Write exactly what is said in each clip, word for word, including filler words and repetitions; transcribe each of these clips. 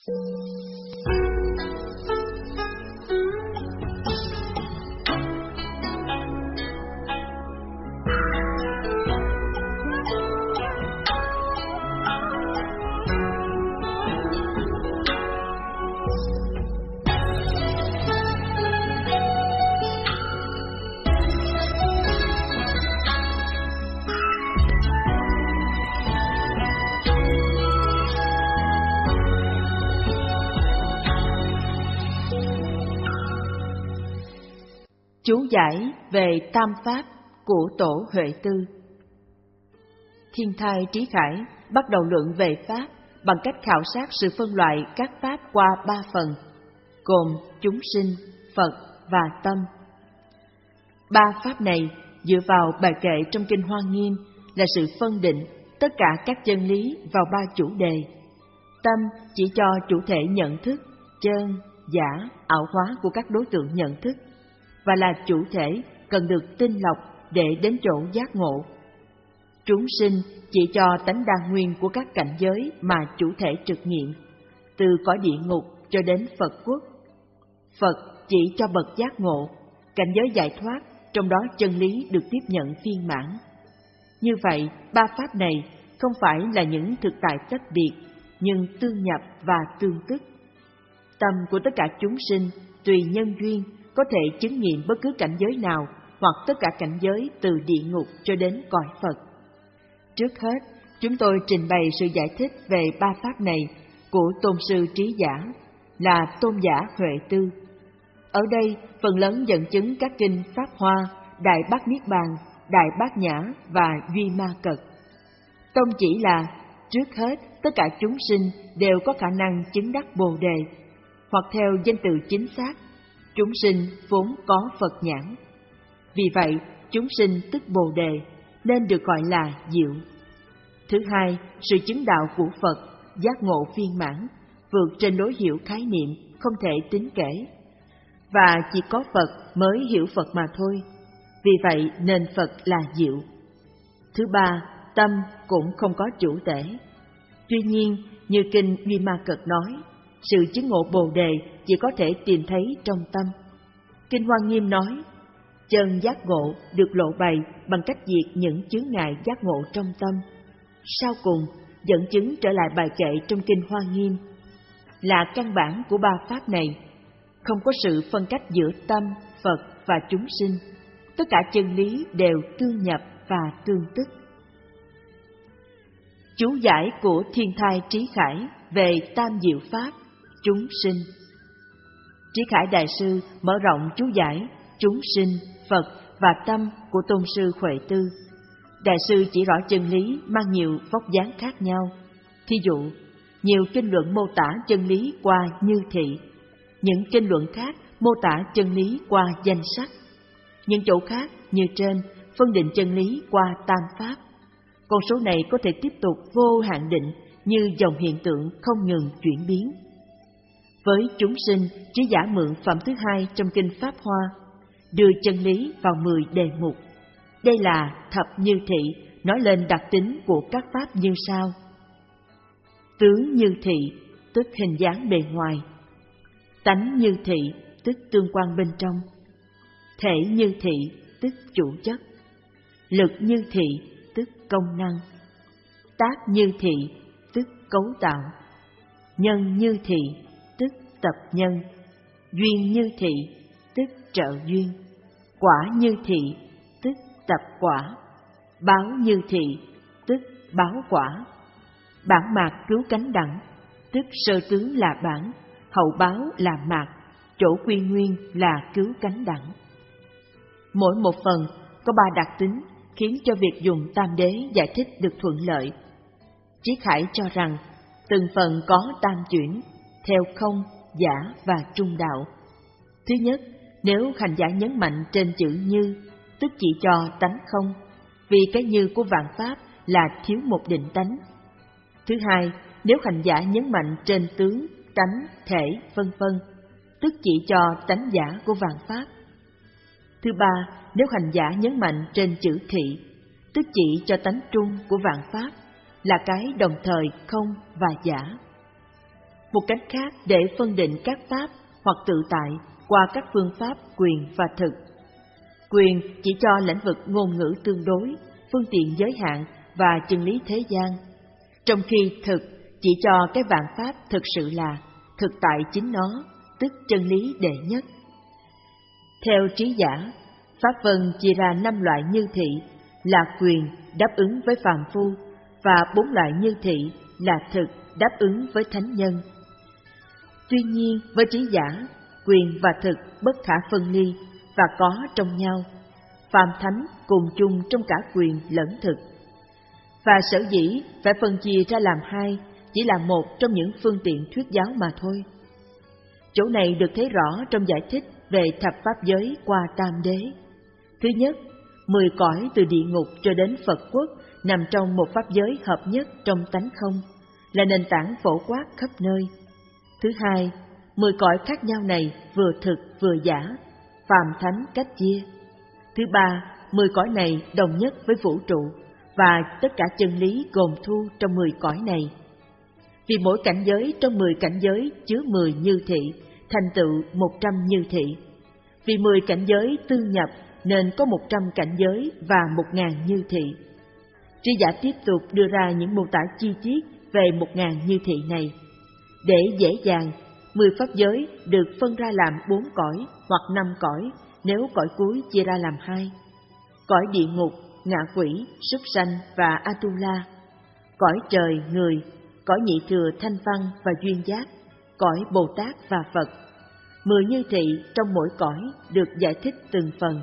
Chú giải về Tam Pháp của Tổ Huệ Tư. Thiên Thai Trí Khải bắt đầu luận về Pháp bằng cách khảo sát sự phân loại các Pháp qua ba phần, gồm chúng sinh, Phật và tâm. Ba Pháp này dựa vào bài kệ trong Kinh Hoa Nghiêm là sự phân định tất cả các chân lý vào ba chủ đề. Tâm chỉ cho chủ thể nhận thức, chân, giả, ảo hóa của các đối tượng nhận thức, và là chủ thể cần được tinh lọc để đến chỗ giác ngộ. Chúng sinh chỉ cho tánh đa nguyên của các cảnh giới mà chủ thể trực nghiệm, từ cõi địa ngục cho đến Phật quốc. Phật chỉ cho bậc giác ngộ, cảnh giới giải thoát, trong đó chân lý được tiếp nhận phiên mãn. Như vậy, ba Pháp này không phải là những thực tại tách biệt, nhưng tương nhập và tương tức. Tâm của tất cả chúng sinh tùy nhân duyên có thể chứng nghiệm bất cứ cảnh giới nào hoặc tất cả cảnh giới từ địa ngục cho đến cõi Phật. Trước hết, chúng tôi trình bày sự giải thích về ba Pháp này của Tôn sư Trí Giả, là Tôn giả Huệ Tư. Ở đây, phần lớn dẫn chứng các kinh Pháp Hoa, Đại Bát Niết Bàn, Đại Bát Nhã và Duy Ma Cật. Tông chỉ là, trước hết, tất cả chúng sinh đều có khả năng chứng đắc Bồ Đề, hoặc theo danh từ chính xác, chúng sinh vốn có Phật nhãn. Vì vậy, chúng sinh tức Bồ Đề, nên được gọi là diệu. Thứ hai, sự chứng đạo của Phật, giác ngộ viên mãn, vượt trên đối hiểu khái niệm, không thể tính kể. Và chỉ có Phật mới hiểu Phật mà thôi. Vì vậy nên Phật là diệu. Thứ ba, tâm cũng không có chủ tể. Tuy nhiên, như kinh Duy Ma Cật nói, sự chứng ngộ Bồ Đề chỉ có thể tìm thấy trong tâm. Kinh Hoa Nghiêm nói, chân giác ngộ được lộ bày bằng cách diệt những chướng ngại giác ngộ trong tâm. Sau cùng, dẫn chứng trở lại bài kệ trong Kinh Hoa Nghiêm, là căn bản của ba Pháp này, không có sự phân cách giữa tâm, Phật và chúng sinh. Tất cả chân lý đều tương nhập và tương tức. Chú giải của Thiên Thai Trí Khải về Tam Diệu Pháp, chúng sinh. Trí Khải Đại Sư mở rộng chú giải chúng sinh, Phật và tâm của Tôn sư Huệ Tư. Đại sư chỉ rõ chân lý mang nhiều vóc dáng khác nhau. Thí dụ, nhiều kinh luận mô tả chân lý qua như thị, những kinh luận khác mô tả chân lý qua danh sắc. Những chỗ khác như trên phân định chân lý qua tam pháp. Con số này có thể tiếp tục vô hạn định như dòng hiện tượng không ngừng chuyển biến. Với chúng sinh, trí giả mượn phẩm thứ hai trong kinh Pháp Hoa, đưa chân lý vào mười đề mục. Đây là thập như thị, nói lên đặc tính của các pháp như sau. Tướng như thị, tức hình dáng bề ngoài. Tánh như thị, tức tương quan bên trong. Thể như thị, tức chủ chất. Lực như thị, tức công năng. Tác như thị, tức cấu tạo. Nhân như thị, tức tập nhân. Duyên như thị, tức trợ duyên. Quả như thị, tức tập quả. Báo như thị, tức báo quả. Bản mạc cứu cánh đẳng, tức sơ tướng là bản, hậu báo là mạc, chỗ quy nguyên là cứu cánh đẳng. Mỗi một phần có ba đặc tính khiến cho việc dùng tam đế giải thích được thuận lợi. Trí Khải cho rằng từng phần có tam chuyển, theo không, giả và trung đạo. Thứ nhất, nếu hành giả nhấn mạnh trên chữ như, tức chỉ cho tánh không, vì cái như của vạn pháp là thiếu một định tánh. Thứ hai, nếu hành giả nhấn mạnh trên tướng, tánh, thể, vân vân, tức chỉ cho tánh giả của vạn pháp. Thứ ba, nếu hành giả nhấn mạnh trên chữ thị, tức chỉ cho tánh trung của vạn pháp, là cái đồng thời không và giả. Một cách khác để phân định các pháp hoặc tự tại qua các phương pháp quyền và thực. Quyền chỉ cho lĩnh vực ngôn ngữ tương đối, phương tiện giới hạn và chân lý thế gian, trong khi thực chỉ cho cái vạn pháp thực sự là thực tại chính nó, tức chân lý đệ nhất. Theo trí giả, pháp vân chia ra năm loại như thị là quyền đáp ứng với phàm phu và bốn loại như thị là thực đáp ứng với thánh nhân. Tuy nhiên, với trí giả, quyền và thực bất khả phân ly và có trong nhau, phàm thánh cùng chung trong cả quyền lẫn thực. Và sở dĩ phải phân chia ra làm hai chỉ là một trong những phương tiện thuyết giáo mà thôi. Chỗ này được thấy rõ trong giải thích về thập pháp giới qua tam đế. Thứ nhất, mười cõi từ địa ngục cho đến Phật quốc nằm trong một pháp giới hợp nhất trong tánh không, là nền tảng phổ quát khắp nơi. Thứ hai, mười cõi khác nhau này vừa thực vừa giả, phàm thánh cách chia. Thứ ba, mười cõi này đồng nhất với vũ trụ và tất cả chân lý gồm thu trong mười cõi này. Vì mỗi cảnh giới trong mười cảnh giới chứa mười như thị, thành tựu một trăm như thị. Vì mười cảnh giới tương nhập nên có một trăm cảnh giới và một ngàn như thị. Trí giả tiếp tục đưa ra những mô tả chi tiết về một ngàn như thị này. Để dễ dàng, mười pháp giới được phân ra làm bốn cõi hoặc năm cõi nếu cõi cuối chia ra làm hai. Cõi địa ngục, ngạ quỷ, súc sanh và Atula. Cõi trời, người, cõi nhị thừa, thanh văn và duyên giác, cõi Bồ Tát và Phật. Mười như thị trong mỗi cõi được giải thích từng phần.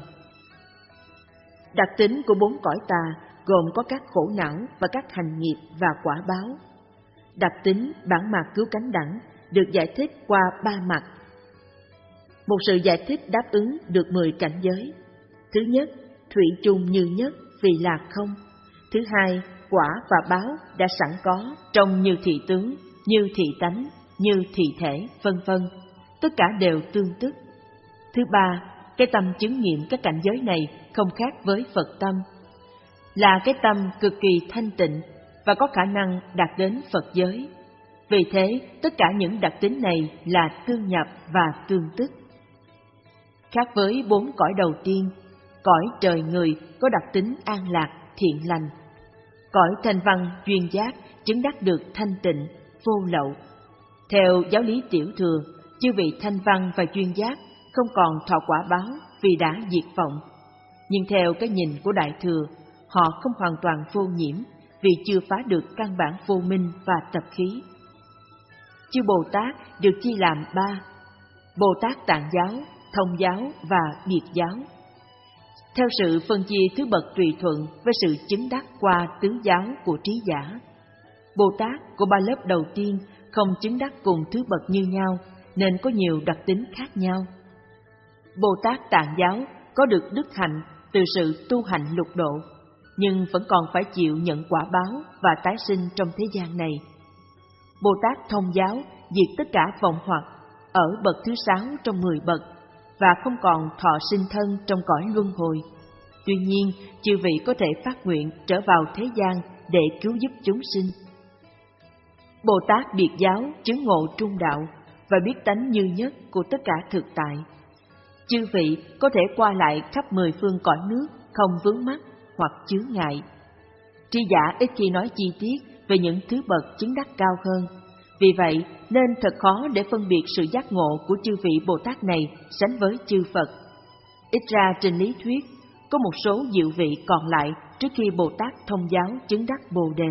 Đặc tính của bốn cõi tà gồm có các khổ não và các hành nghiệp và quả báo. Đặc tính bản mạt cứu cánh đẳng được giải thích qua ba mặt. Một sự giải thích đáp ứng được mười cảnh giới. Thứ nhất, thủy chung như nhất vì là không. Thứ hai, quả và báo đã sẵn có trong như thị tướng, như thị tánh, như thị thể, vân vân. Tất cả đều tương tức. Thứ ba, cái tâm chứng nghiệm các cảnh giới này không khác với Phật tâm, là cái tâm cực kỳ thanh tịnh và có khả năng đạt đến Phật giới. Vì thế, tất cả những đặc tính này là tương nhập và tương tức. Khác với bốn cõi đầu tiên, cõi trời người có đặc tính an lạc, thiện lành. Cõi thanh văn, duyên giác chứng đắc được thanh tịnh, vô lậu. Theo giáo lý tiểu thừa, chư vị thanh văn và duyên giác không còn thọ quả báo vì đã diệt vọng. Nhưng theo cái nhìn của đại thừa, họ không hoàn toàn vô nhiễm vì chưa phá được căn bản vô minh và tập khí. Chư Bồ Tát được chia làm ba: Bồ Tát Tạng giáo, Thông giáo và Biệt giáo. Theo sự phân chia thứ bậc tùy thuận với sự chứng đắc qua tứ giáo của trí giả. Bồ Tát của ba lớp đầu tiên không chứng đắc cùng thứ bậc như nhau nên có nhiều đặc tính khác nhau. Bồ Tát Tạng giáo có được đức hạnh từ sự tu hành lục độ, nhưng vẫn còn phải chịu nhận quả báo và tái sinh trong thế gian này. Bồ Tát Thông giáo diệt tất cả vọng hoặc ở bậc thứ sáu trong mười bậc và không còn thọ sinh thân trong cõi luân hồi. Tuy nhiên, chư vị có thể phát nguyện trở vào thế gian để cứu giúp chúng sinh. Bồ Tát Biệt giáo chứng ngộ trung đạo và biết tánh như nhất của tất cả thực tại. Chư vị có thể qua lại khắp mười phương cõi nước không vướng mắc hoặc chướng ngại. Tri giả ít khi nói chi tiết về những thứ bậc chứng đắc cao hơn. Vì vậy nên thật khó để phân biệt sự giác ngộ của chư vị Bồ Tát này sánh với chư Phật. Ít ra trên lý thuyết, có một số diệu vị còn lại trước khi Bồ Tát Thông giáo chứng đắc Bồ Đề.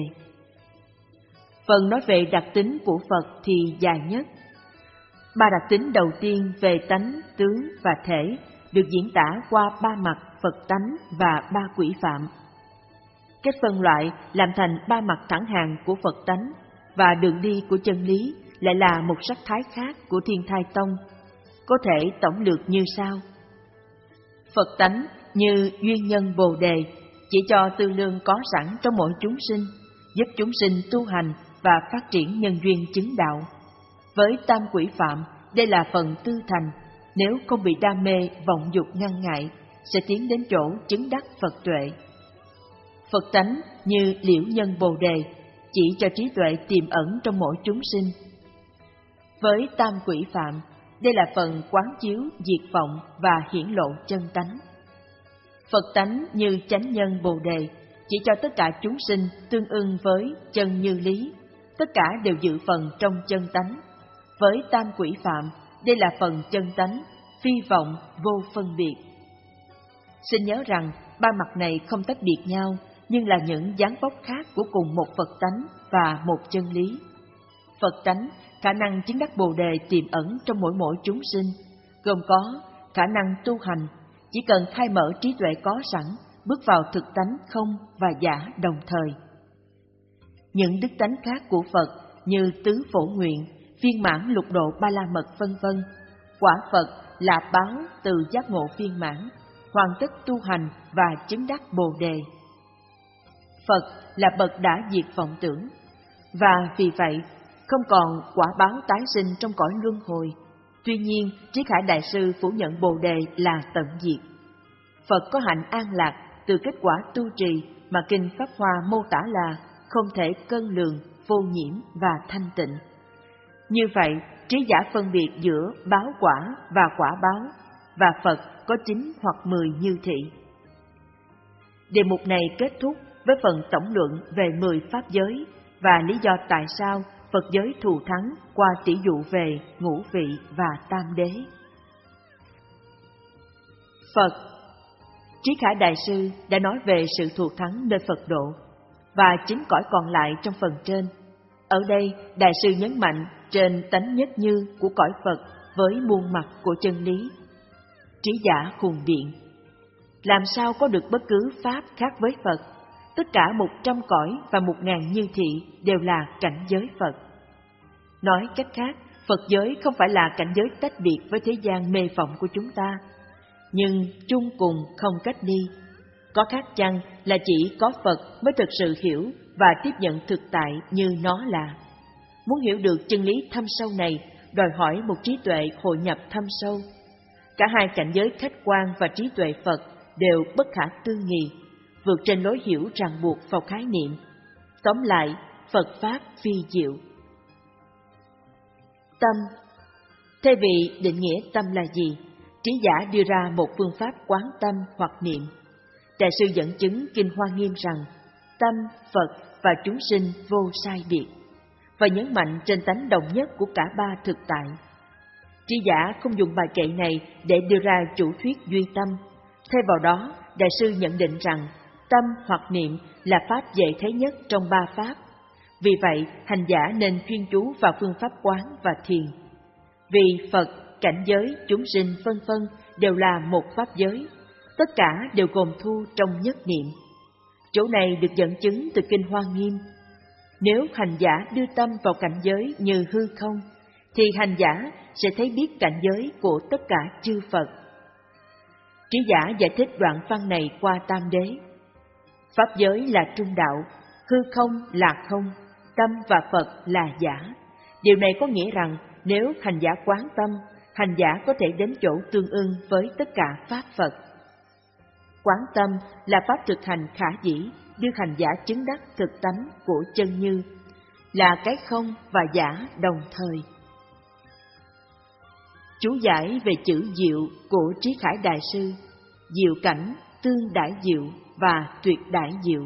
Phần nói về đặc tính của Phật thì dài nhất. Ba đặc tính đầu tiên về tánh, tướng và thể được diễn tả qua ba mặt Phật tánh và ba quỷ phạm. Cách phân loại làm thành ba mặt thẳng hàng của Phật tánh và đường đi của chân lý lại là một sắc thái khác của Thiên Thai Tông, có thể tổng lược như sau. Phật tánh như duyên nhân Bồ Đề chỉ cho tư lương có sẵn trong mỗi chúng sinh, giúp chúng sinh tu hành và phát triển nhân duyên chứng đạo. Với tam quỷ phạm, đây là phần tư thành, nếu không bị đam mê, vọng dục ngăn ngại, sẽ tiến đến chỗ chứng đắc Phật tuệ. Phật tánh như liễu nhân Bồ Đề, chỉ cho trí tuệ tiềm ẩn trong mỗi chúng sinh. Với tam quỷ phạm, đây là phần quán chiếu, diệt vọng và hiển lộ chân tánh. Phật tánh như chánh nhân Bồ Đề, chỉ cho tất cả chúng sinh tương ưng với chân như lý, tất cả đều dự phần trong chân tánh. Với tam quỷ phạm, đây là phần chân tánh, phi vọng, vô phân biệt. Xin nhớ rằng, ba mặt này không tách biệt nhau, nhưng là những dáng vóc khác của cùng một Phật tánh và một chân lý. Phật tánh, khả năng chứng đắc Bồ Đề tiềm ẩn trong mỗi mỗi chúng sinh, gồm có khả năng tu hành, chỉ cần khai mở trí tuệ có sẵn, bước vào thực tánh không và giả đồng thời. Những đức tánh khác của Phật như tứ phổ nguyện, viên mãn lục độ ba la mật vân vân, quả Phật là báo từ giác ngộ viên mãn, hoàn tất tu hành và chứng đắc Bồ Đề. Phật là bậc đã diệt vọng tưởng, và vì vậy không còn quả báo tái sinh trong cõi luân hồi. Tuy nhiên, Trí Khải Đại Sư phủ nhận Bồ Đề là tận diệt. Phật có hạnh an lạc từ kết quả tu trì mà Kinh Pháp Hoa mô tả là không thể cân lường, vô nhiễm và thanh tịnh. Như vậy, trí giả phân biệt giữa báo quả và quả báo, và Phật có chín hoặc mười như thị. Đề mục này kết thúc với phần tổng luận về mười pháp giới và lý do tại sao Phật giới thù thắng qua tỷ dụ về ngũ vị và tam đế. Phật Trí Khải Đại Sư đã nói về sự thù thắng nơi Phật độ và chín cõi còn lại trong phần trên. Ở đây, Đại Sư nhấn mạnh trên tánh nhất như của cõi Phật với muôn mặt của chân lý. Trí giả khùng biện: làm sao có được bất cứ pháp khác với Phật? Tất cả một trăm cõi và một ngàn như thị đều là cảnh giới Phật. Nói cách khác, Phật giới không phải là cảnh giới tách biệt với thế gian mê vọng của chúng ta, nhưng chung cùng không cách ly. Có khác chăng là chỉ có Phật mới thực sự hiểu và tiếp nhận thực tại như nó là. Muốn hiểu được chân lý thâm sâu này, đòi hỏi một trí tuệ hội nhập thâm sâu. Cả hai cảnh giới khách quan và trí tuệ Phật đều bất khả tư nghị, vượt trên lối hiểu ràng buộc vào khái niệm. Tóm lại, Phật Pháp phi diệu. Tâm. Thay vì định nghĩa tâm là gì, trí giả đưa ra một phương pháp quán tâm hoặc niệm. Đại sư dẫn chứng Kinh Hoa Nghiêm rằng tâm, Phật và chúng sinh vô sai biệt, và nhấn mạnh trên tánh đồng nhất của cả ba thực tại. Trí giả không dùng bài kệ này để đưa ra chủ thuyết duy tâm. Thay vào đó, Đại sư nhận định rằng tâm hoặc niệm là pháp dễ thấy nhất trong ba pháp. Vì vậy, hành giả nên chuyên chú vào phương pháp quán và thiền. Vì Phật, cảnh giới, chúng sinh vân vân đều là một pháp giới, tất cả đều gồm thu trong nhất niệm. Chỗ này được dẫn chứng từ Kinh Hoa Nghiêm. Nếu hành giả đưa tâm vào cảnh giới như hư không, thì hành giả sẽ thấy biết cảnh giới của tất cả chư Phật. Trí giả giải thích đoạn văn này qua tam đế. Pháp giới là trung đạo, hư không là không, tâm và Phật là giả. Điều này có nghĩa rằng nếu hành giả quán tâm, hành giả có thể đến chỗ tương ưng với tất cả pháp Phật. Quán tâm là pháp thực hành khả dĩ đưa hành giả chứng đắc thực tánh của chân như, là cái không và giả đồng thời. Chú giải về chữ diệu của Trí Khải Đại Sư: diệu cảnh, tương đãi diệu và tuyệt đãi diệu.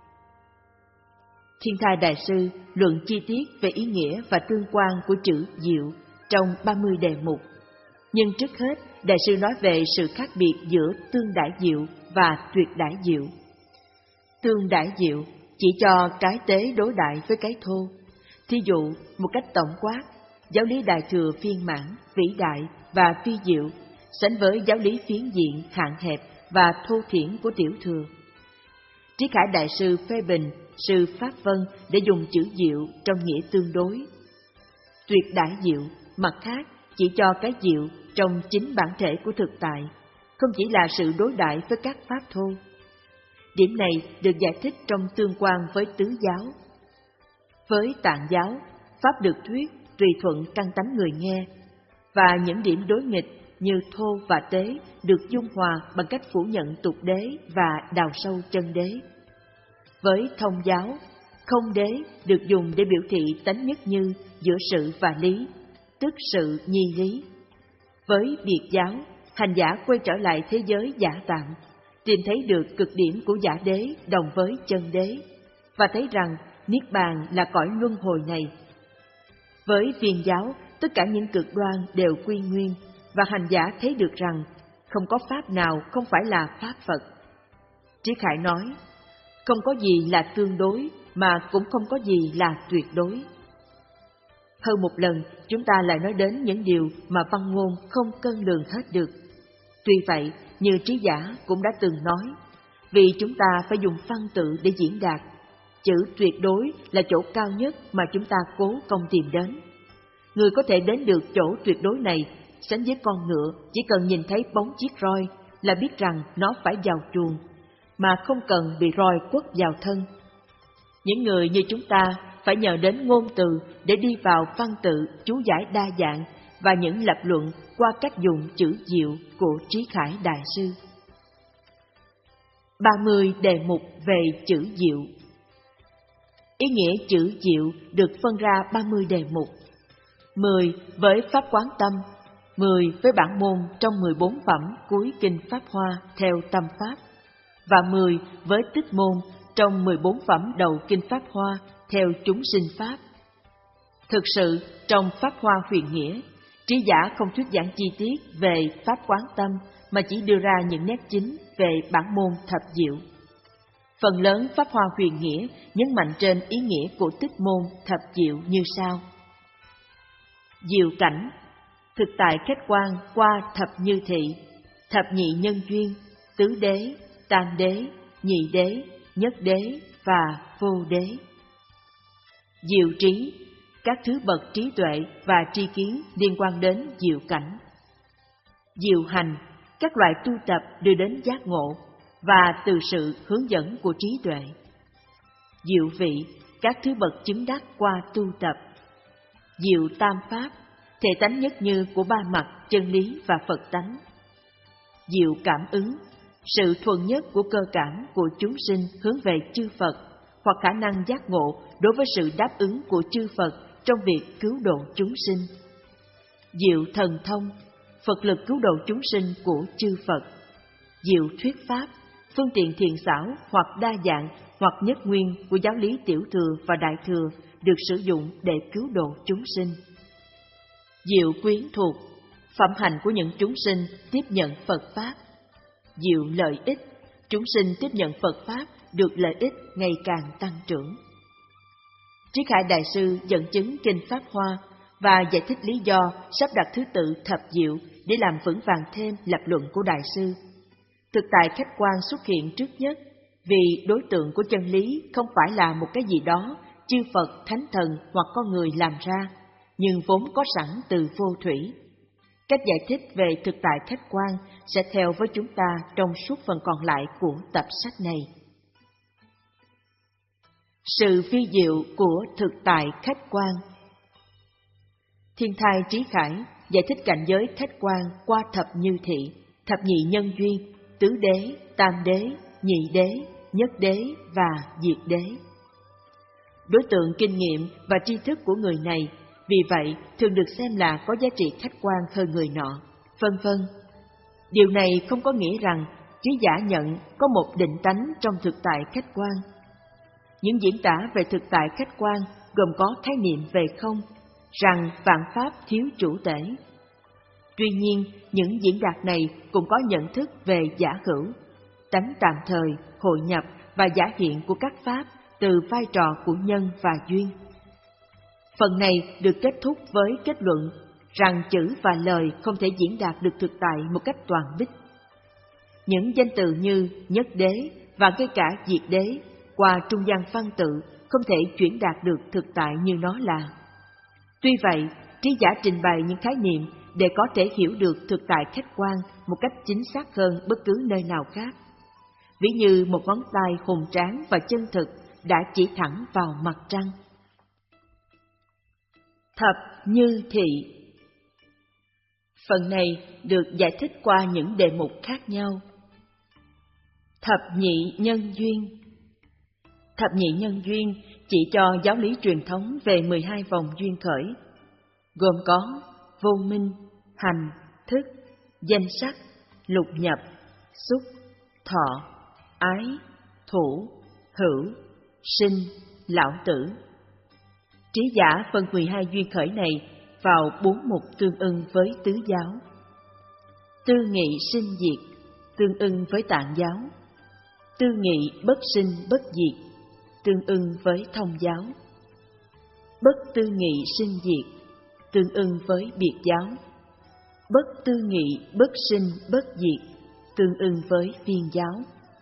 Thiên Thai Đại Sư luận chi tiết về ý nghĩa và tương quan của chữ diệu trong ba mươi đề mục. Nhưng trước hết, Đại Sư nói về sự khác biệt giữa tương đãi diệu và tuyệt đãi diệu. Tương đãi diệu chỉ cho cái tế đối đại với cái thô. Thí dụ, một cách tổng quát, giáo lý Đại Thừa viên mãn, vĩ đại và phi diệu sánh với giáo lý phiến diện, hạn hẹp và thô thiển của Tiểu Thừa. Trí Khải Đại Sư phê bình sư Pháp Vân để dùng chữ diệu trong nghĩa tương đối. Tuyệt đãi diệu, mặt khác, chỉ cho cái diệu trong chính bản thể của thực tại, không chỉ là sự đối đại với các pháp thô. Điểm này được giải thích trong tương quan với tứ giáo. Với Tạng giáo, pháp được thuyết tùy thuận căn tánh người nghe, và những điểm đối nghịch như thô và tế được dung hòa bằng cách phủ nhận tục đế và đào sâu chân đế. Với Thông giáo, không đế được dùng để biểu thị tánh nhất như giữa sự và lý, tức sự nhi lý. Với biệt giáo, hành giả quay trở lại thế giới giả tạm, tìm thấy được cực điểm của giả đế đồng với chân đế, và thấy rằng Niết Bàn là cõi luân hồi này. Với viên giáo, tất cả những cực đoan đều quy nguyên, và hành giả thấy được rằng không có pháp nào không phải là pháp Phật. Trí Khải nói, không có gì là tương đối, mà cũng không có gì là tuyệt đối. Hơn một lần, chúng ta lại nói đến những điều mà văn ngôn không cân lường hết được. Tuy vậy, như Trí Giả cũng đã từng nói, vì chúng ta phải dùng văn tự để diễn đạt, chữ tuyệt đối là chỗ cao nhất mà chúng ta cố công tìm đến. Người có thể đến được chỗ tuyệt đối này, sánh với con ngựa, chỉ cần nhìn thấy bóng chiếc roi là biết rằng nó phải vào chuồng, mà không cần bị roi quất vào thân. Những người như chúng ta phải nhờ đến ngôn từ để đi vào văn tự, chú giải đa dạng và những lập luận qua cách dùng chữ diệu của Trí Khải Đại Sư. ba mươi đề mục về chữ diệu. Ý nghĩa chữ diệu được phân ra ba mươi đề mục, mười với pháp quán tâm, mười với bản môn trong mười bốn phẩm cuối kinh Pháp Hoa theo tâm pháp, và mười với tích môn trong mười bốn phẩm đầu kinh Pháp Hoa theo chúng sinh pháp. Thực sự, trong Pháp Hoa huyền nghĩa, Trí Giả không thuyết giảng chi tiết về pháp quán tâm, mà chỉ đưa ra những nét chính về bản môn thập diệu. Phần lớn Pháp Hoa huyền nghĩa nhấn mạnh trên ý nghĩa của tích môn thập diệu như sau. Diệu cảnh, thực tại khách quan qua thập như thị, thập nhị nhân duyên, tứ đế, tam đế, nhị đế, nhất đế và vô đế. Diệu trí, các thứ bậc trí tuệ và tri kiến liên quan đến diệu cảnh. Diệu hành, các loại tu tập đưa đến giác ngộ và từ sự hướng dẫn của trí tuệ. Diệu vị, các thứ bậc chứng đắc qua tu tập. Diệu tam pháp, thể tánh nhất như của ba mặt chân lý và Phật tánh. Diệu cảm ứng, sự thuần nhất của cơ cảm của chúng sinh hướng về chư Phật, hoặc khả năng giác ngộ đối với sự đáp ứng của chư Phật trong việc cứu độ chúng sinh. Diệu thần thông, Phật lực cứu độ chúng sinh của chư Phật. Diệu thuyết pháp, phương tiện thiện xảo hoặc đa dạng hoặc nhất nguyên của giáo lý tiểu thừa và đại thừa được sử dụng để cứu độ chúng sinh. Diệu quyến thuộc, phẩm hạnh của những chúng sinh tiếp nhận Phật pháp. Diệu lợi ích, chúng sinh tiếp nhận Phật pháp được lợi ích ngày càng tăng trưởng. Trí Khải Đại Sư dẫn chứng kinh Pháp Hoa và giải thích lý do sắp đặt thứ tự thập diệu để làm vững vàng thêm lập luận của Đại Sư. Thực tại khách quan xuất hiện trước nhất, vì đối tượng của chân lý không phải là một cái gì đó chư Phật, Thánh Thần hoặc con người làm ra, nhưng vốn có sẵn từ vô thủy. Cách giải thích về thực tại khách quan sẽ theo với chúng ta trong suốt phần còn lại của tập sách này. Sự phi diệu của thực tại khách quan. Thiên Thai Trí Khải giải thích cảnh giới khách quan qua thập như thị, thập nhị nhân duyên, tứ đế, tam đế, nhị đế, nhất đế và diệt đế. Đối tượng kinh nghiệm và tri thức của người này vì vậy thường được xem là có giá trị khách quan hơn người nọ, vân vân. Điều này không có nghĩa rằng Trí Giả nhận có một định tánh trong thực tại khách quan. Những diễn tả về thực tại khách quan gồm có khái niệm về không, rằng vạn pháp thiếu chủ tể. Tuy nhiên, những diễn đạt này cũng có nhận thức về giả hữu, tánh tạm thời, hội nhập và giả hiện của các pháp từ vai trò của nhân và duyên. Phần này được kết thúc với kết luận rằng chữ và lời không thể diễn đạt được thực tại một cách toàn đích. Những danh từ như nhất đế và ngay cả diệt đế qua trung gian văn tự không thể chuyển đạt được thực tại như nó là. Tuy vậy, Trí Giả trình bày những khái niệm để có thể hiểu được thực tại khách quan một cách chính xác hơn bất cứ nơi nào khác. Ví như một ngón tay hùng tráng và chân thực đã chỉ thẳng vào mặt trăng. Thập như thị. Phần này được giải thích qua những đề mục khác nhau. Thập nhị nhân duyên. Thập nhị nhân duyên chỉ cho giáo lý truyền thống về mười hai vòng duyên khởi. gồm có vô minh, hành, thức, danh sắc, lục nhập, xúc, thọ, ái, thủ, hữu, sinh, lão tử. Trí giả phân mười hai duyên khởi này vào bốn mục tương ưng với tứ giáo. Tư nghị sinh diệt tương ưng với tạng giáo. Tư nghị bất sinh bất diệt tương ưng với thông giáo. Bất tư nghị sinh diệt tương ưng với biệt giáo. Bất tư nghị bất sinh bất diệt tương ưng với phiên giáo.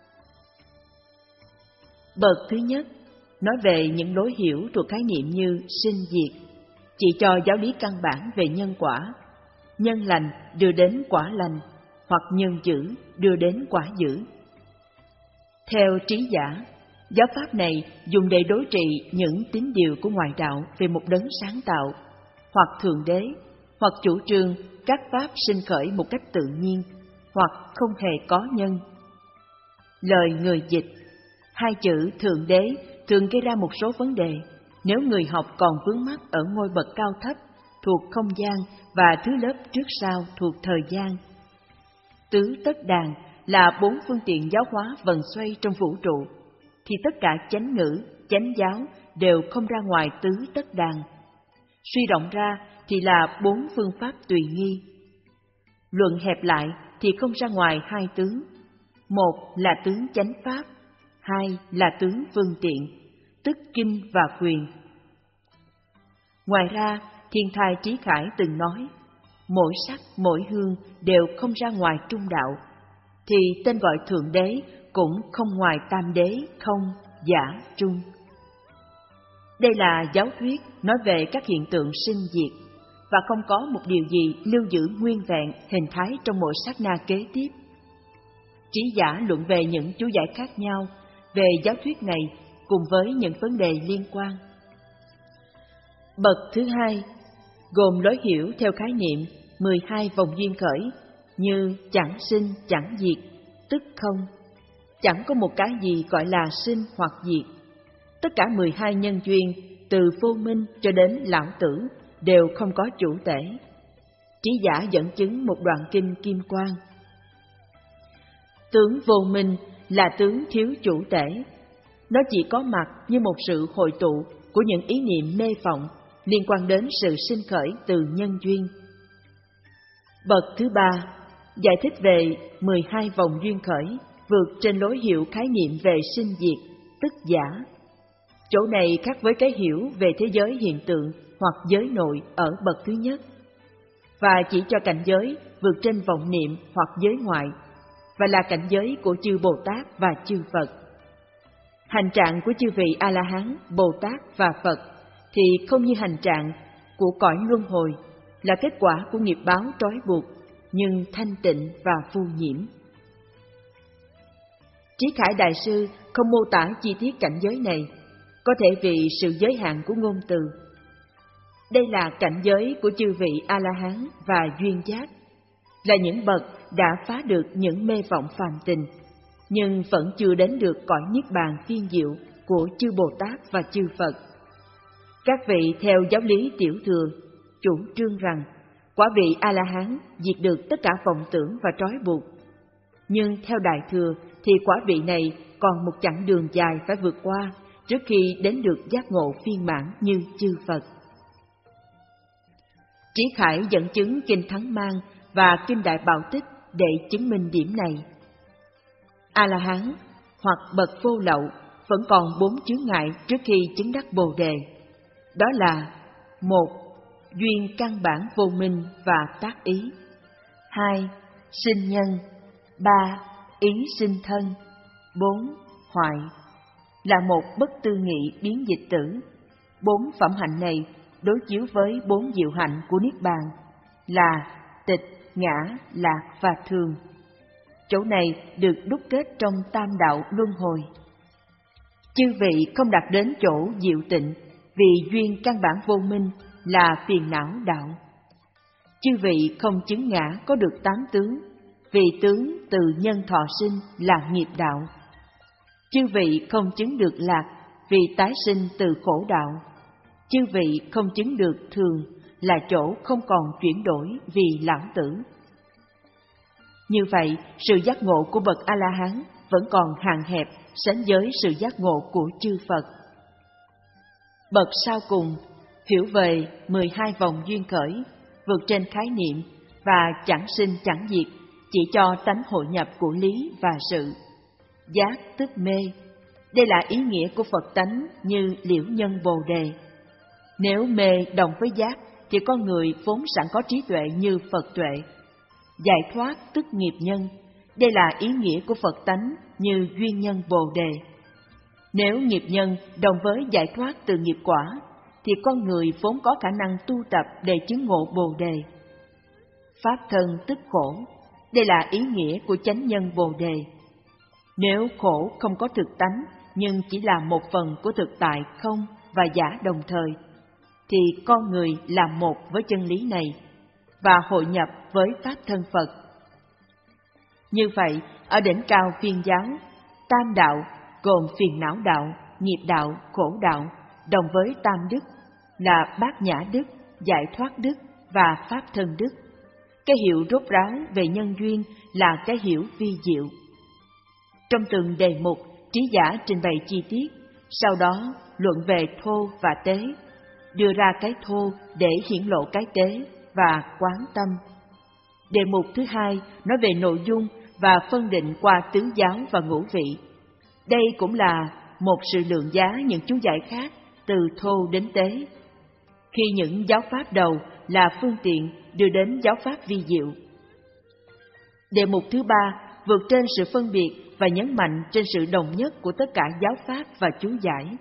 Bậc thứ nhất nói về những lối hiểu thuộc khái niệm như sinh diệt, chỉ cho giáo lý căn bản về nhân quả. Nhân lành đưa đến quả lành, hoặc nhân dữ đưa đến quả dữ. Theo trí giả, giáo pháp này dùng để đối trị những tín điều của ngoại đạo về một đấng sáng tạo, hoặc thượng đế, hoặc chủ trương các pháp sinh khởi một cách tự nhiên, hoặc không hề có nhân. Lời người dịch, hai chữ thượng đế thường gây ra một số vấn đề nếu người học còn vướng mắc ở ngôi bậc cao thấp thuộc không gian và thứ lớp trước sau thuộc thời gian. Tứ tất đàn là bốn phương tiện giáo hóa vần xoay trong vũ trụ, thì tất cả chánh ngữ, chánh giáo đều không ra ngoài tứ tất đàn. Suy rộng ra thì là bốn phương pháp tùy nghi. Luận hẹp lại thì không ra ngoài hai tướng. Một là tướng chánh pháp, hai là tướng phương tiện, tức kinh và quyền. Ngoài ra, Thiên Thai Trí Khải từng nói, mỗi sắc, mỗi hương đều không ra ngoài trung đạo, thì tên gọi Thượng Đế cũng không ngoài tam đế, không, giả, trung. Đây là giáo thuyết nói về các hiện tượng sinh diệt, và không có một điều gì lưu giữ nguyên vẹn hình thái trong mỗi sát na kế tiếp. Trí giả luận về những chú giải khác nhau về giáo thuyết này cùng với những vấn đề liên quan. Bậc thứ hai gồm lối hiểu theo khái niệm mười hai vòng duyên khởi như chẳng sinh chẳng diệt, tức không. Chẳng có một cái gì gọi là sinh hoặc diệt. Tất cả mười hai nhân duyên từ vô minh cho đến lão tử đều không có chủ tể. Trí giả dẫn chứng một đoạn kinh Kim Quang. Tướng vô minh là tướng thiếu chủ tể. Nó chỉ có mặt như một sự hội tụ của những ý niệm mê vọng liên quan đến sự sinh khởi từ nhân duyên. Bậc thứ ba giải thích về mười hai vòng duyên khởi vượt trên lối hiểu khái niệm về sinh diệt, tức giả. Chỗ này khác với cái hiểu về thế giới hiện tượng hoặc giới nội ở bậc thứ nhất, và chỉ cho cảnh giới vượt trên vọng niệm hoặc giới ngoại, và là cảnh giới của chư Bồ Tát và chư Phật. Hành trạng của chư vị A-la-hán, Bồ Tát và Phật thì không như hành trạng của cõi luân hồi, là kết quả của nghiệp báo trói buộc, nhưng thanh tịnh và vô nhiễm. Trí Khải Đại Sư không mô tả chi tiết cảnh giới này, có thể vì sự giới hạn của ngôn từ. Đây là cảnh giới của chư vị A-la-hán và duyên giác, là những bậc đã phá được những mê vọng phàm tình, nhưng vẫn chưa đến được cõi niết bàn phiên diệu của chư Bồ Tát và chư Phật. Các vị theo giáo lý tiểu thừa chủ trương rằng quả vị A-la-hán diệt được tất cả vọng tưởng và trói buộc, nhưng theo Đại Thừa thì quả vị này còn một chặng đường dài phải vượt qua trước khi đến được giác ngộ phiên mãn như chư Phật. Trí Khải dẫn chứng Kinh Thắng Mang và Kinh Đại Bảo Tích để chứng minh điểm này. A-la-hán hoặc bậc vô lậu vẫn còn bốn chướng ngại trước khi chứng đắc Bồ Đề. Đó là: một, duyên căn bản vô minh và tác ý; hai, sinh nhân; ba, ý sinh thân; bốn, hoại. Là một bất tư nghị biến dịch tử. Bốn phẩm hạnh này đối chiếu với bốn diệu hạnh của Niết Bàn là tịch, ngã, lạc và thường. Chỗ này được đúc kết trong tam đạo luân hồi. Chư vị không đạt đến chỗ diệu tịnh vì duyên căn bản vô minh là phiền não đạo. Chư vị không chứng ngã có được tám tướng vì tướng từ nhân thọ sinh là nghiệp đạo. Chư vị không chứng được lạc vì tái sinh từ khổ đạo. Chư vị không chứng được thường là chỗ không còn chuyển đổi vì lão tử. Như vậy, sự giác ngộ của bậc A-la-hán vẫn còn hạn hẹp sánh với sự giác ngộ của chư Phật. Bậc sau cùng hiểu về mười hai vòng duyên khởi, vượt trên khái niệm và chẳng sinh chẳng diệt, chỉ cho tánh hội nhập của lý và sự. Giác tức mê, đây là ý nghĩa của Phật tánh như liễu nhân Bồ đề. Nếu mê đồng với giác thì con người vốn sẵn có trí tuệ như Phật tuệ. Giải thoát tức nghiệp nhân, đây là ý nghĩa của Phật tánh như duyên nhân Bồ đề. Nếu nghiệp nhân đồng với giải thoát từ nghiệp quả, thì con người vốn có khả năng tu tập để chứng ngộ Bồ đề. Pháp thân tức khổ, đây là ý nghĩa của chánh nhân Bồ đề. Nếu khổ không có thực tánh, nhưng chỉ là một phần của thực tại không và giả đồng thời, thì con người là một với chân lý này và hội nhập với Pháp thân Phật. Như vậy, ở đỉnh cao phiên giáo, tam đạo gồm phiền não đạo, nghiệp đạo, khổ đạo, đồng với tam đức là bát nhã đức, giải thoát đức và Pháp thân đức. Cái hiểu rốt ráo về nhân duyên là cái hiểu vi diệu. Trong từng đề mục, trí giả trình bày chi tiết, sau đó luận về thô và tế, đưa ra cái thô để hiển lộ cái tế và quán tâm. Đề mục thứ hai nói về nội dung và phân định qua tứ giáo và ngũ vị. Đây cũng là một sự lượng giá những chú giải khác từ thô đến tế, khi những giáo pháp đầu là phương tiện đưa đến giáo pháp vi diệu. Đề mục thứ ba vượt trên sự phân biệt và nhấn mạnh trên sự đồng nhất của tất cả giáo pháp và chú giải.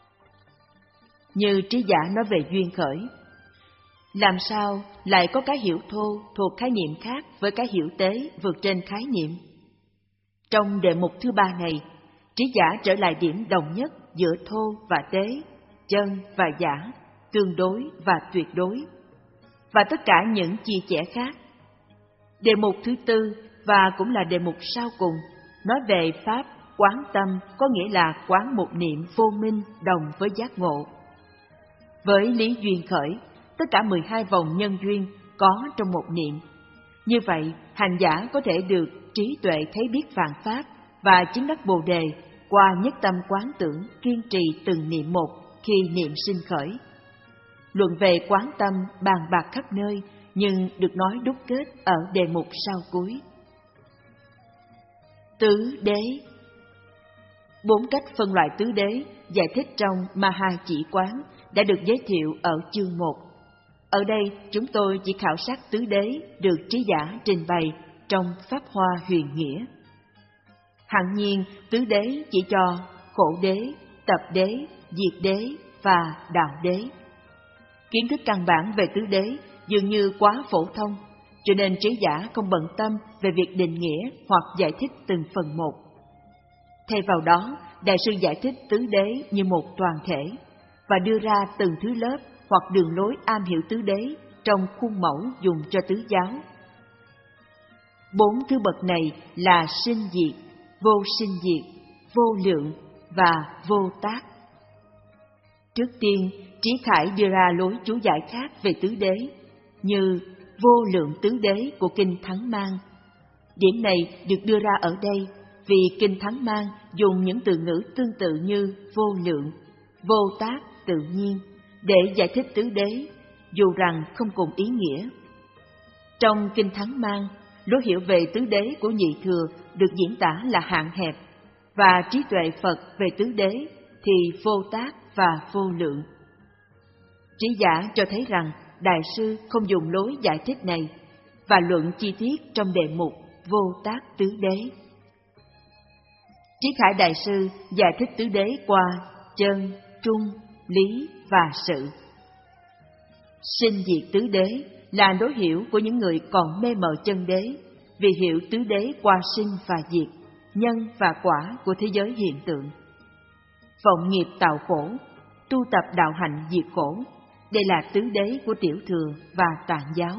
Như trí giả nói về duyên khởi, làm sao lại có cái hiểu thô thuộc khái niệm khác với cái hiểu tế vượt trên khái niệm? Trong đề mục thứ ba này, trí giả trở lại điểm đồng nhất giữa thô và tế, chân và giả, tương đối và tuyệt đối, và tất cả những chia sẻ khác. Đề mục thứ tư và cũng là đề mục sau cùng nói về pháp quán tâm, có nghĩa là quán một niệm vô minh đồng với giác ngộ. Với lý duyên khởi, tất cả mười hai vòng nhân duyên có trong một niệm. Như vậy, hành giả có thể được trí tuệ thấy biết vạn pháp và chứng đắc Bồ đề qua nhất tâm quán tưởng, kiên trì từng niệm một khi niệm sinh khởi. Luận về quán tâm bàn bạc khắp nơi, nhưng được nói đúc kết ở đề mục sau cuối. Tứ đế. Bốn cách phân loại tứ đế giải thích trong Maha Chỉ Quán đã được giới thiệu ở chương một. Ở đây chúng tôi chỉ khảo sát tứ đế được trí giả trình bày trong Pháp Hoa Huyền Nghĩa. Hẳn nhiên tứ đế chỉ cho khổ đế, tập đế, diệt đế và đạo đế. Kiến thức căn bản về tứ đế dường như quá phổ thông, cho nên trí giả không bận tâm về việc định nghĩa hoặc giải thích từng phần một. Thay vào đó, Đại sư giải thích tứ đế như một toàn thể và đưa ra từng thứ lớp hoặc đường lối am hiểu tứ đế trong khuôn mẫu dùng cho tứ giáo. Bốn thứ bậc này là sinh diệt, vô sinh diệt, vô lượng và vô tác. Trước tiên, Trí Khải đưa ra lối chú giải khác về tứ đế, như vô lượng tứ đế của Kinh Thắng Mang. Điểm này được đưa ra ở đây vì Kinh Thắng Mang dùng những từ ngữ tương tự như vô lượng, vô tác, tự nhiên để giải thích tứ đế, dù rằng không cùng ý nghĩa. Trong Kinh Thắng Mang, lối hiểu về tứ đế của Nhị Thừa được diễn tả là hạn hẹp, và trí tuệ Phật về tứ đế thì vô tác và vô lượng. Trí giả cho thấy rằng Đại sư không dùng lối giải thích này và luận chi tiết trong đề mục vô tác tứ đế. Trí Khải Đại sư giải thích tứ đế qua chân, trung, lý và sự. Sinh diệt tứ đế là lối hiểu của những người còn mê mờ chân đế, vì hiểu tứ đế qua sinh và diệt, nhân và quả của thế giới hiện tượng. Vọng nghiệp tạo khổ, tu tập đạo hạnh diệt khổ, đây là tứ đế của Tiểu Thừa và Tạng giáo.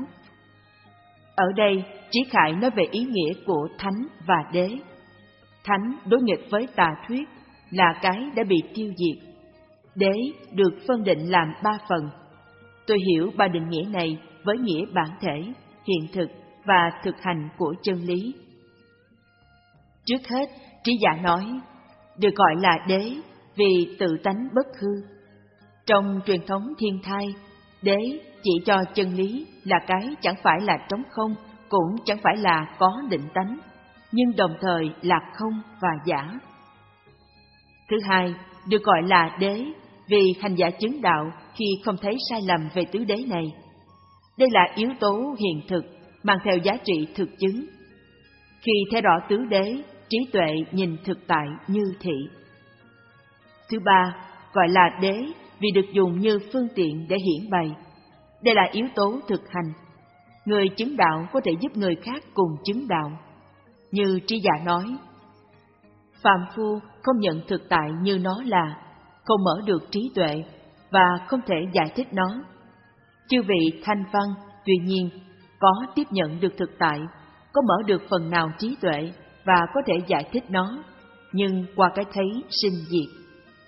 Ở đây, Trí Khải nói về ý nghĩa của thánh và đế. Thánh đối nghịch với tà thuyết là cái đã bị tiêu diệt. Đế được phân định làm ba phần. Tôi hiểu ba định nghĩa này với nghĩa bản thể, hiện thực và thực hành của chân lý. Trước hết, trí giả nói, được gọi là đế vì tự tánh bất hư. Trong truyền thống thiên thai, đế chỉ cho chân lý là cái chẳng phải là trống không, cũng chẳng phải là có định tánh, nhưng đồng thời là không và giả. Thứ hai, được gọi là đế vì hành giả chứng đạo khi không thấy sai lầm về tứ đế này. Đây là yếu tố hiện thực, mang theo giá trị thực chứng. Khi thấy rõ tứ đế, trí tuệ nhìn thực tại như thị. Thứ ba, gọi là đế vì được dùng như phương tiện để hiển bày. Đây là yếu tố thực hành. Người chứng đạo có thể giúp người khác cùng chứng đạo. Như trí giả nói, phàm phu không nhận thực tại như nó là, không mở được trí tuệ và không thể giải thích nó. Chư vị thanh văn, tuy nhiên, có tiếp nhận được thực tại, có mở được phần nào trí tuệ và có thể giải thích nó, nhưng qua cái thấy sinh diệt.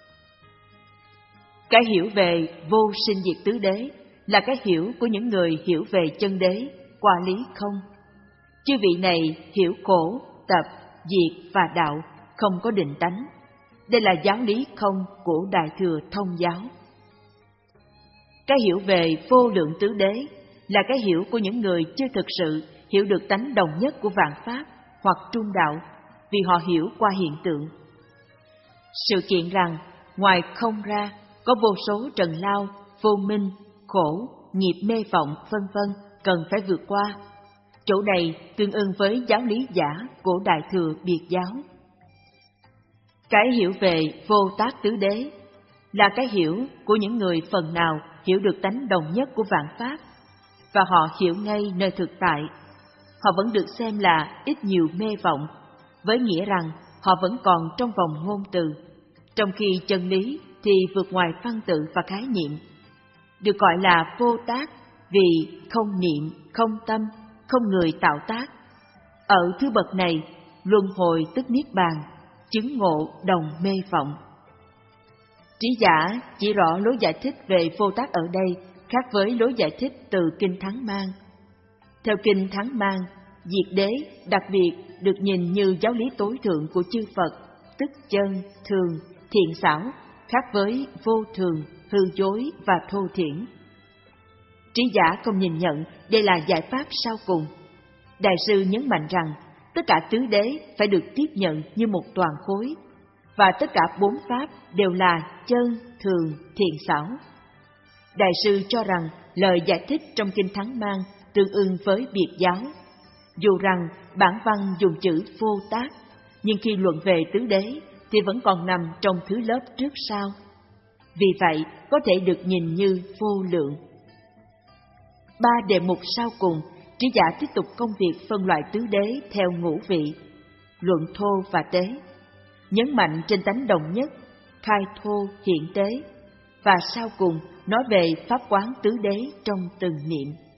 Cái hiểu về vô sinh diệt tứ đế là cái hiểu của những người hiểu về chân đế qua lý không. Chư vị này hiểu khổ, tập, diệt và đạo không có định tánh. Đây là giáo lý không của Đại Thừa Thông giáo. Cái hiểu về vô lượng tứ đế là cái hiểu của những người chưa thực sự hiểu được tánh đồng nhất của vạn pháp hoặc trung đạo, vì họ hiểu qua hiện tượng. Sự kiện rằng ngoài không ra có vô số trần lao, vô minh, khổ, nghiệp mê vọng vân vân cần phải vượt qua. Chỗ này tương ưng với giáo lý giả của Đại Thừa Biệt giáo. Cái hiểu về vô tác tứ đế là cái hiểu của những người phần nào hiểu được tánh đồng nhất của vạn pháp, và họ hiểu ngay nơi thực tại. Họ vẫn được xem là ít nhiều mê vọng, với nghĩa rằng họ vẫn còn trong vòng ngôn từ, trong khi chân lý thì vượt ngoài văn tự và khái niệm. Được gọi là vô tác vì không niệm, không tâm, không người tạo tác. Ở thứ bậc này, luân hồi tức niết bàn, chứng ngộ đồng mê vọng. Trí giả chỉ rõ lối giải thích về vô tác ở đây khác với lối giải thích từ Kinh Thắng Mang. Theo Kinh Thắng Mang, diệt đế đặc biệt được nhìn như giáo lý tối thượng của chư Phật, tức chân, thường, thiện xảo, khác với vô thường, hư dối và thô thiển. Trí giả không nhìn nhận đây là giải pháp sau cùng. Đại sư nhấn mạnh rằng tất cả tứ đế phải được tiếp nhận như một toàn khối, và tất cả bốn pháp đều là chân, thường, thiện xảo. Đại sư cho rằng lời giải thích trong Kinh Thắng Mang tương ưng với biệt giáo, dù rằng bản văn dùng chữ vô tác, nhưng khi luận về tứ đế thì vẫn còn nằm trong thứ lớp trước sau. Vì vậy, có thể được nhìn như vô lượng. Ba đề mục sau cùng, trí giả tiếp tục công việc phân loại tứ đế theo ngũ vị, luận thô và tế, nhấn mạnh trên tánh đồng nhất, khai thô hiện tế, và sau cùng nói về pháp quán tứ đế trong từng niệm.